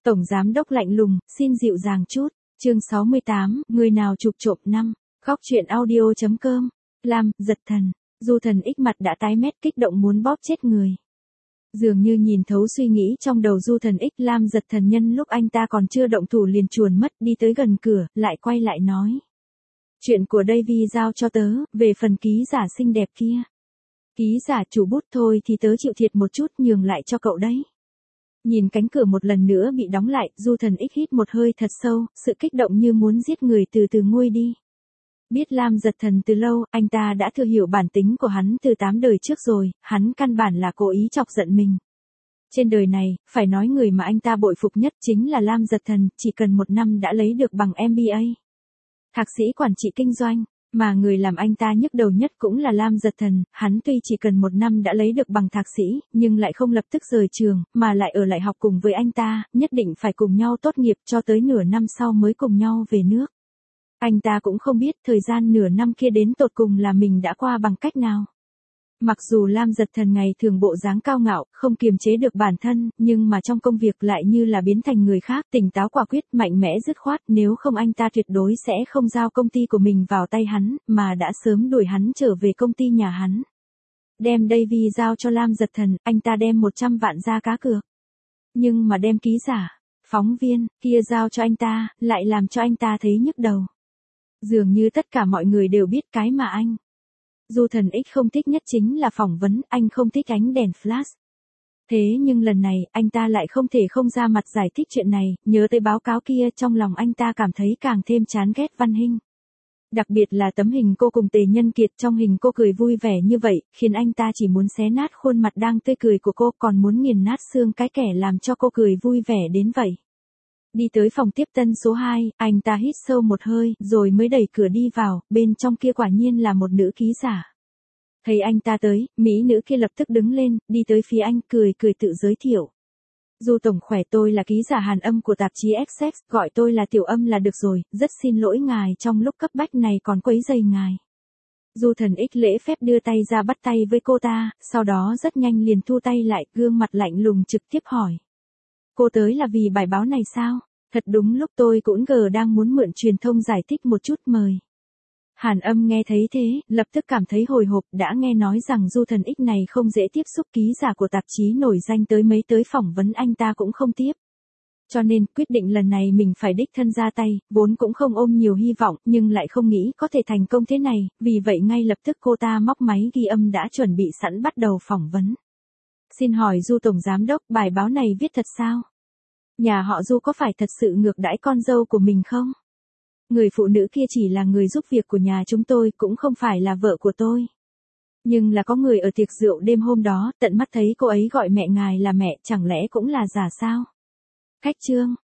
Tổng giám đốc lạnh lùng, xin dịu dàng chút. Chương 68, người nào chụp trộm 5. Góc truyện audio.com. Lam, giật thần. Du Thần X mặt đã tái mét, kích động muốn bóp chết người. Dường như nhìn thấu suy nghĩ trong đầu Du Thần X, Lam giật thần nhân lúc anh ta còn chưa động thủ liền chuồn mất, đi tới gần cửa, lại quay lại nói. Chuyện của Davy giao cho tớ, về phần ký giả xinh đẹp kia. Ký giả chủ bút thôi thì tớ chịu thiệt một chút, nhường lại cho cậu đấy. Nhìn cánh cửa một lần nữa bị đóng lại, Du Thần X hít một hơi thật sâu, sự kích động như muốn giết người từ từ nguôi đi. Biết Lam giật thần từ lâu, anh ta đã thừa hiểu bản tính của hắn từ 8 đời trước rồi, hắn căn bản là cố ý chọc giận mình. Trên đời này, phải nói người mà anh ta bội phục nhất chính là Lam giật thần, chỉ cần 1 năm đã lấy được bằng MBA. Thạc sĩ quản trị kinh doanh, mà người làm anh ta nhức đầu nhất cũng là Lam giật thần, hắn tuy chỉ cần 1 năm đã lấy được bằng thạc sĩ, nhưng lại không lập tức rời trường, mà lại ở lại học cùng với anh ta, nhất định phải cùng nhau tốt nghiệp cho tới nửa năm sau mới cùng nhau về nước. Anh ta cũng không biết thời gian nửa năm kia đến tột cùng là mình đã qua bằng cách nào. Mặc dù Lam giật thần ngày thường bộ dáng cao ngạo, không kiềm chế được bản thân, nhưng mà trong công việc lại như là biến thành người khác, tỉnh táo quả quyết, mạnh mẽ dứt khoát, nếu không anh ta tuyệt đối sẽ không giao công ty của mình vào tay hắn, mà đã sớm đuổi hắn trở về công ty nhà hắn. Đem Davy giao cho Lam giật thần, anh ta đem 100 vạn ra cá cược. Nhưng mà đem ký giả, phóng viên, kia giao cho anh ta, lại làm cho anh ta thấy nhức đầu. Dường như tất cả mọi người đều biết cái mà anh. Du Thần X không thích nhất chính là phỏng vấn, anh không thích ánh đèn flash. Thế nhưng lần này, anh ta lại không thể không ra mặt giải thích chuyện này, nhớ tới báo cáo kia trong lòng anh ta cảm thấy càng thêm chán ghét Văn Hinh. Đặc biệt là tấm hình cô cùng Tề Nhân Kiệt, trong hình cô cười vui vẻ như vậy, khiến anh ta chỉ muốn xé nát khuôn mặt đang tươi cười của cô, còn muốn nghiền nát xương cái kẻ làm cho cô cười vui vẻ đến vậy. Đi tới phòng tiếp tân số 2, anh ta hít sâu một hơi, rồi mới đẩy cửa đi vào, bên trong kia quả nhiên là một nữ ký giả. Thấy anh ta tới, mỹ nữ kia lập tức đứng lên, đi tới phía anh, cười tự giới thiệu. Du tổng khỏe, tôi là ký giả Hàn Âm của tạp chí XX, gọi tôi là Tiểu Âm là được rồi, rất xin lỗi ngài trong lúc cấp bách này còn quấy rầy ngài. Du Thần X lễ phép đưa tay ra bắt tay với cô ta, sau đó rất nhanh liền thu tay lại, gương mặt lạnh lùng trực tiếp hỏi. Cô tới là vì bài báo này sao? Thật đúng lúc tôi cũng đang muốn mượn truyền thông giải thích một chút, mời. Hàn Âm nghe thấy thế, lập tức cảm thấy hồi hộp, đã nghe nói rằng Du Thần X này không dễ tiếp xúc, ký giả của tạp chí nổi danh tới mấy tới phỏng vấn anh ta cũng không tiếp. Cho nên, quyết định lần này mình phải đích thân ra tay, vốn cũng không ôm nhiều hy vọng, nhưng lại không nghĩ có thể thành công thế này, vì vậy ngay lập tức cô ta móc máy ghi âm đã chuẩn bị sẵn bắt đầu phỏng vấn. Xin hỏi Du Tổng Giám Đốc, bài báo này viết thật sao? Nhà họ Du có phải thật sự ngược đãi con dâu của mình không? Người phụ nữ kia chỉ là người giúp việc của nhà chúng tôi, cũng không phải là vợ của tôi. Nhưng là có người ở tiệc rượu đêm hôm đó, tận mắt thấy cô ấy gọi mẹ ngài là mẹ, chẳng lẽ cũng là giả sao? Khách trương,